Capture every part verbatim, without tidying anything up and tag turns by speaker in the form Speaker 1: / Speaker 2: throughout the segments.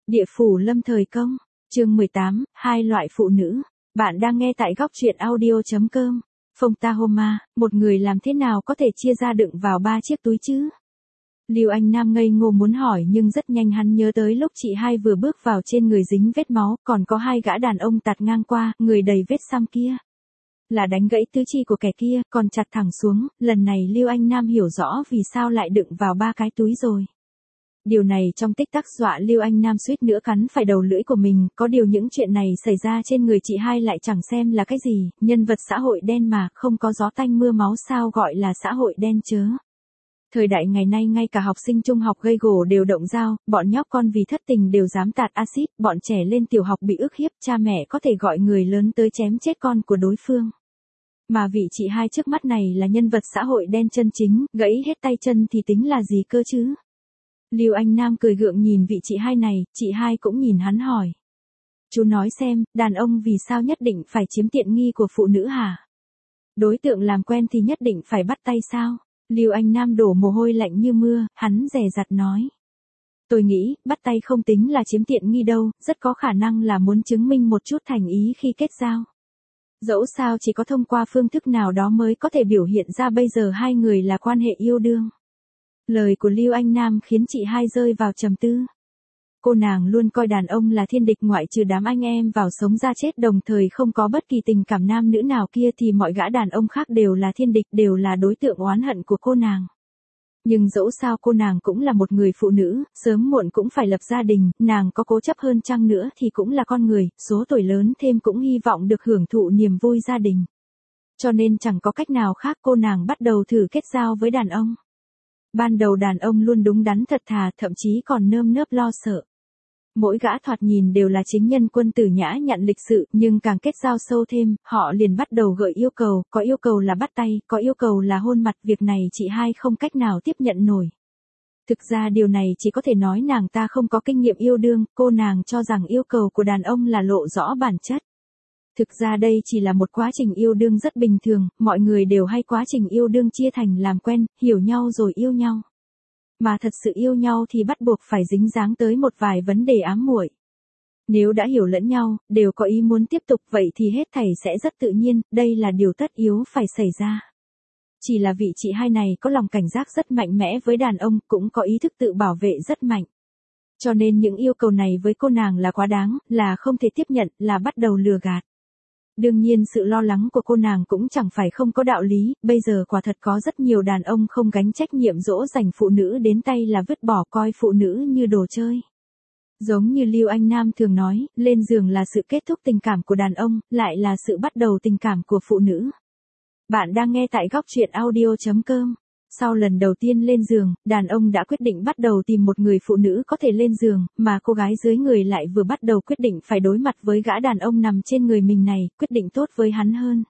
Speaker 1: Địa phủ lâm thời công, chương mười tám, hai loại phụ nữ. Bạn đang nghe tại góc truyện audio.com. Phông-ta-hô-ma, một người làm thế nào có thể chia ra đựng vào ba chiếc túi chứ? Lưu Anh Nam ngây ngô muốn hỏi nhưng rất nhanh hắn nhớ tới lúc chị hai vừa bước vào trên người dính vết máu, còn có hai gã đàn ông tạt ngang qua, người đầy vết xăm kia. Là đánh gãy tứ chi của kẻ kia, còn chặt thẳng xuống, lần này Lưu Anh Nam hiểu rõ vì sao lại đựng vào ba cái túi rồi. Điều này trong tích tắc dọa Lưu Anh Nam suýt nữa cắn phải đầu lưỡi của mình, có điều những chuyện này xảy ra trên người chị hai lại chẳng xem là cái gì, nhân vật xã hội đen mà, không có gió tanh mưa máu sao gọi là xã hội đen chớ. Thời đại ngày nay ngay cả học sinh trung học gây gổ đều động dao, bọn nhóc con vì thất tình đều dám tạt axit, bọn trẻ lên tiểu học bị ức hiếp, cha mẹ có thể gọi người lớn tới chém chết con của đối phương. Mà vị chị hai trước mắt này là nhân vật xã hội đen chân chính, gãy hết tay chân thì tính là gì cơ chứ? Lưu Anh Nam cười gượng nhìn vị chị hai này, chị hai cũng nhìn hắn hỏi. Chú nói xem, đàn ông vì sao nhất định phải chiếm tiện nghi của phụ nữ hả? Đối tượng làm quen thì nhất định phải bắt tay sao? Lưu Anh Nam đổ mồ hôi lạnh như mưa, hắn dè dặt nói. Tôi nghĩ, bắt tay không tính là chiếm tiện nghi đâu, rất có khả năng là muốn chứng minh một chút thành ý khi kết giao. Dẫu sao chỉ có thông qua phương thức nào đó mới có thể biểu hiện ra bây giờ hai người là quan hệ yêu đương. Lời của Lưu Anh Nam khiến chị hai rơi vào trầm tư. Cô nàng luôn coi đàn ông là thiên địch, ngoại trừ đám anh em vào sống ra chết đồng thời không có bất kỳ tình cảm nam nữ nào kia thì mọi gã đàn ông khác đều là thiên địch, đều là đối tượng oán hận của cô nàng. Nhưng dẫu sao cô nàng cũng là một người phụ nữ, sớm muộn cũng phải lập gia đình, nàng có cố chấp hơn chăng nữa thì cũng là con người, số tuổi lớn thêm cũng hy vọng được hưởng thụ niềm vui gia đình. Cho nên chẳng có cách nào khác, cô nàng bắt đầu thử kết giao với đàn ông. Ban đầu đàn ông luôn đúng đắn thật thà, thậm chí còn nơm nớp lo sợ. Mỗi gã thoạt nhìn đều là chính nhân quân tử nhã nhặn lịch sự, nhưng càng kết giao sâu thêm, họ liền bắt đầu gợi yêu cầu, có yêu cầu là bắt tay, có yêu cầu là hôn mặt, việc này chị hai không cách nào tiếp nhận nổi. Thực ra điều này chỉ có thể nói nàng ta không có kinh nghiệm yêu đương, cô nàng cho rằng yêu cầu của đàn ông là lộ rõ bản chất. Thực ra đây chỉ là một quá trình yêu đương rất bình thường, mọi người đều hay quá trình yêu đương chia thành làm quen, hiểu nhau rồi yêu nhau. Mà thật sự yêu nhau thì bắt buộc phải dính dáng tới một vài vấn đề ám muội. Nếu đã hiểu lẫn nhau, đều có ý muốn tiếp tục vậy thì hết thảy sẽ rất tự nhiên, đây là điều tất yếu phải xảy ra. Chỉ là vị chị hai này có lòng cảnh giác rất mạnh mẽ với đàn ông, cũng có ý thức tự bảo vệ rất mạnh. Cho nên những yêu cầu này với cô nàng là quá đáng, là không thể tiếp nhận, là bắt đầu lừa gạt. Đương nhiên sự lo lắng của cô nàng cũng chẳng phải không có đạo lý, bây giờ quả thật có rất nhiều đàn ông không gánh trách nhiệm dỗ dành phụ nữ đến tay là vứt bỏ, coi phụ nữ như đồ chơi. Giống như Lưu Anh Nam thường nói, lên giường là sự kết thúc tình cảm của đàn ông, lại là sự bắt đầu tình cảm của phụ nữ. Bạn đang nghe tại góc truyện audio.com. Sau lần đầu tiên lên giường, đàn ông đã quyết định bắt đầu tìm một người phụ nữ có thể lên giường, mà cô gái dưới người lại vừa bắt đầu quyết định phải đối mặt với gã đàn ông nằm trên người mình này, quyết định tốt với hắn hơn.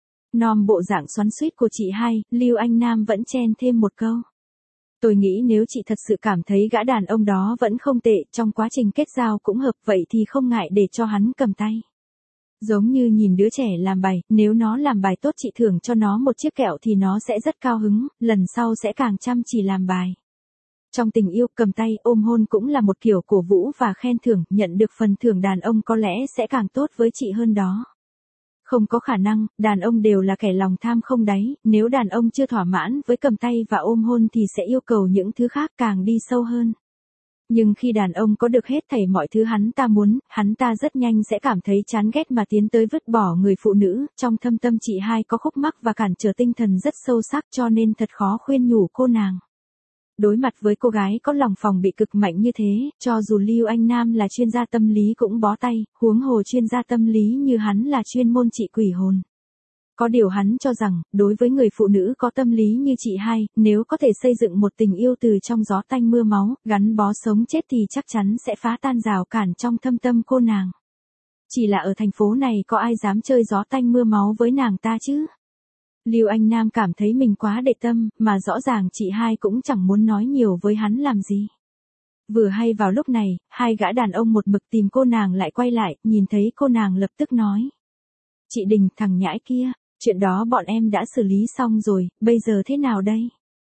Speaker 1: Nom bộ dạng xoắn xuýt của chị hai, Lưu Anh Nam vẫn chen thêm một câu. Tôi nghĩ nếu chị thật sự cảm thấy gã đàn ông đó vẫn không tệ, trong quá trình kết giao cũng hợp, vậy thì không ngại để cho hắn cầm tay. Giống như nhìn đứa trẻ làm bài, nếu nó làm bài tốt chị thưởng cho nó một chiếc kẹo thì nó sẽ rất cao hứng, lần sau sẽ càng chăm chỉ làm bài. Trong tình yêu, cầm tay, ôm hôn cũng là một kiểu cổ vũ và khen thưởng, nhận được phần thưởng đàn ông có lẽ sẽ càng tốt với chị hơn đó. Không có khả năng, đàn ông đều là kẻ lòng tham không đáy, nếu đàn ông chưa thỏa mãn với cầm tay và ôm hôn thì sẽ yêu cầu những thứ khác càng đi sâu hơn. Nhưng khi đàn ông có được hết thảy mọi thứ hắn ta muốn, hắn ta rất nhanh sẽ cảm thấy chán ghét mà tiến tới vứt bỏ người phụ nữ, trong thâm tâm chị hai có khúc mắc và cản trở tinh thần rất sâu sắc cho nên thật khó khuyên nhủ cô nàng. Đối mặt với cô gái có lòng phòng bị cực mạnh như thế, cho dù Lưu Anh Nam là chuyên gia tâm lý cũng bó tay, huống hồ chuyên gia tâm lý như hắn là chuyên môn trị quỷ hồn. Có điều hắn cho rằng, đối với người phụ nữ có tâm lý như chị hai, nếu có thể xây dựng một tình yêu từ trong gió tanh mưa máu, gắn bó sống chết thì chắc chắn sẽ phá tan rào cản trong thâm tâm cô nàng. Chỉ là ở thành phố này có ai dám chơi gió tanh mưa máu với nàng ta chứ? Lưu Anh Nam cảm thấy mình quá để tâm, mà rõ ràng chị hai cũng chẳng muốn nói nhiều với hắn làm gì. Vừa hay vào lúc này, hai gã đàn ông một mực tìm cô nàng lại quay lại, nhìn thấy cô nàng lập tức nói. Chị Đình, thằng nhãi kia. Chuyện đó bọn em đã xử lý xong rồi, bây giờ thế nào đây?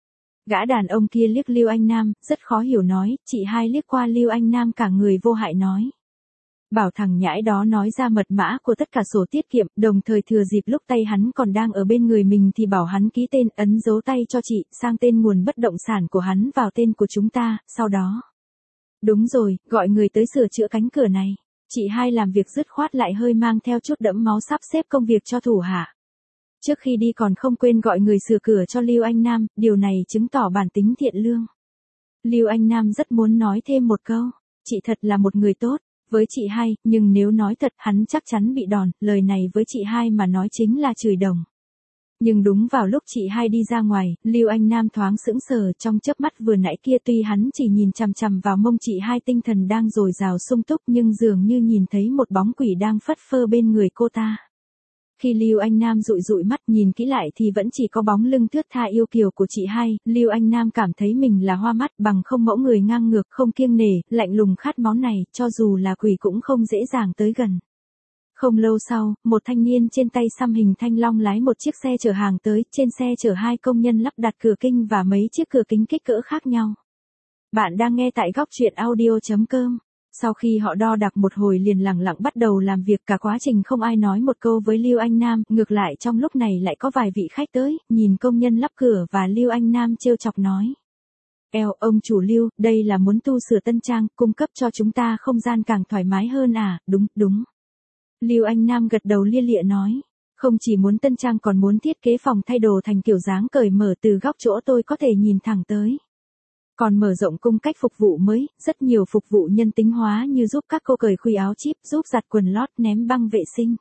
Speaker 1: Gã đàn ông kia liếc Lưu Anh Nam, rất khó hiểu nói, chị hai liếc qua Lưu Anh Nam cả người vô hại nói. Bảo thằng nhãi đó nói ra mật mã của tất cả sổ tiết kiệm, đồng thời thừa dịp lúc tay hắn còn đang ở bên người mình thì bảo hắn ký tên ấn dấu tay cho chị, sang tên nguồn bất động sản của hắn vào tên của chúng ta, sau đó. Đúng rồi, gọi người tới sửa chữa cánh cửa này. Chị hai làm việc dứt khoát lại hơi mang theo chút đẫm máu sắp xếp công việc cho thủ hạ. Trước khi đi còn không quên gọi người sửa cửa cho Lưu Anh Nam, điều này chứng tỏ bản tính thiện lương. Lưu Anh Nam rất muốn nói thêm một câu, chị thật là một người tốt. Với chị hai, nhưng nếu nói thật hắn chắc chắn bị đòn, lời này với chị hai mà nói chính là chửi đồng. Nhưng đúng vào lúc chị hai đi ra ngoài, Lưu Anh Nam thoáng sững sờ trong chớp mắt vừa nãy kia tuy hắn chỉ nhìn chằm chằm vào mông chị hai tinh thần đang dồi dào sung túc nhưng dường như nhìn thấy một bóng quỷ đang phất phơ bên người cô ta. Khi Lưu Anh Nam dụi dụi mắt nhìn kỹ lại thì vẫn chỉ có bóng lưng thướt tha yêu kiều của chị hai, Lưu Anh Nam cảm thấy mình là hoa mắt bằng không mẫu người ngang ngược không kiêng nể, lạnh lùng khát máu này, cho dù là quỷ cũng không dễ dàng tới gần. Không lâu sau, một thanh niên trên tay xăm hình thanh long lái một chiếc xe chở hàng tới, trên xe chở hai công nhân lắp đặt cửa kinh và mấy chiếc cửa kính kích cỡ khác nhau. Bạn đang nghe tại góc truyện audio chấm com. Sau khi họ đo đạc một hồi liền lẳng lặng bắt đầu làm việc, cả quá trình không ai nói một câu với Lưu Anh Nam, ngược lại trong lúc này lại có vài vị khách tới, nhìn công nhân lắp cửa và Lưu Anh Nam trêu chọc nói. Eo, ông chủ Lưu, đây là muốn tu sửa tân trang, cung cấp cho chúng ta không gian càng thoải mái hơn à, đúng, đúng. Lưu Anh Nam gật đầu lia lịa nói. Không chỉ muốn tân trang còn muốn thiết kế phòng thay đồ thành kiểu dáng cởi mở từ góc chỗ tôi có thể nhìn thẳng tới. Còn mở rộng cung cách phục vụ mới, rất nhiều phục vụ nhân tính hóa như giúp các cô cởi khuy áo chip, giúp giặt quần lót, ném băng vệ sinh.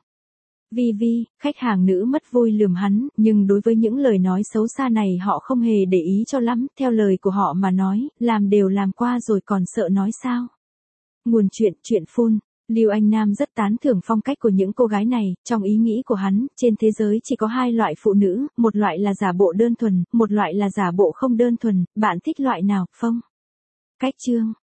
Speaker 1: Vi vi, khách hàng nữ mất vui lườm hắn, nhưng đối với những lời nói xấu xa này họ không hề để ý cho lắm, theo lời của họ mà nói, làm đều làm qua rồi còn sợ nói sao. Nguồn chuyện, chuyện phun. Lưu Anh Nam rất tán thưởng phong cách của những cô gái này, trong ý nghĩ của hắn, trên thế giới chỉ có hai loại phụ nữ, một loại là giả bộ đơn thuần, một loại là giả bộ không đơn thuần, bạn thích loại nào, Phong? Cách chương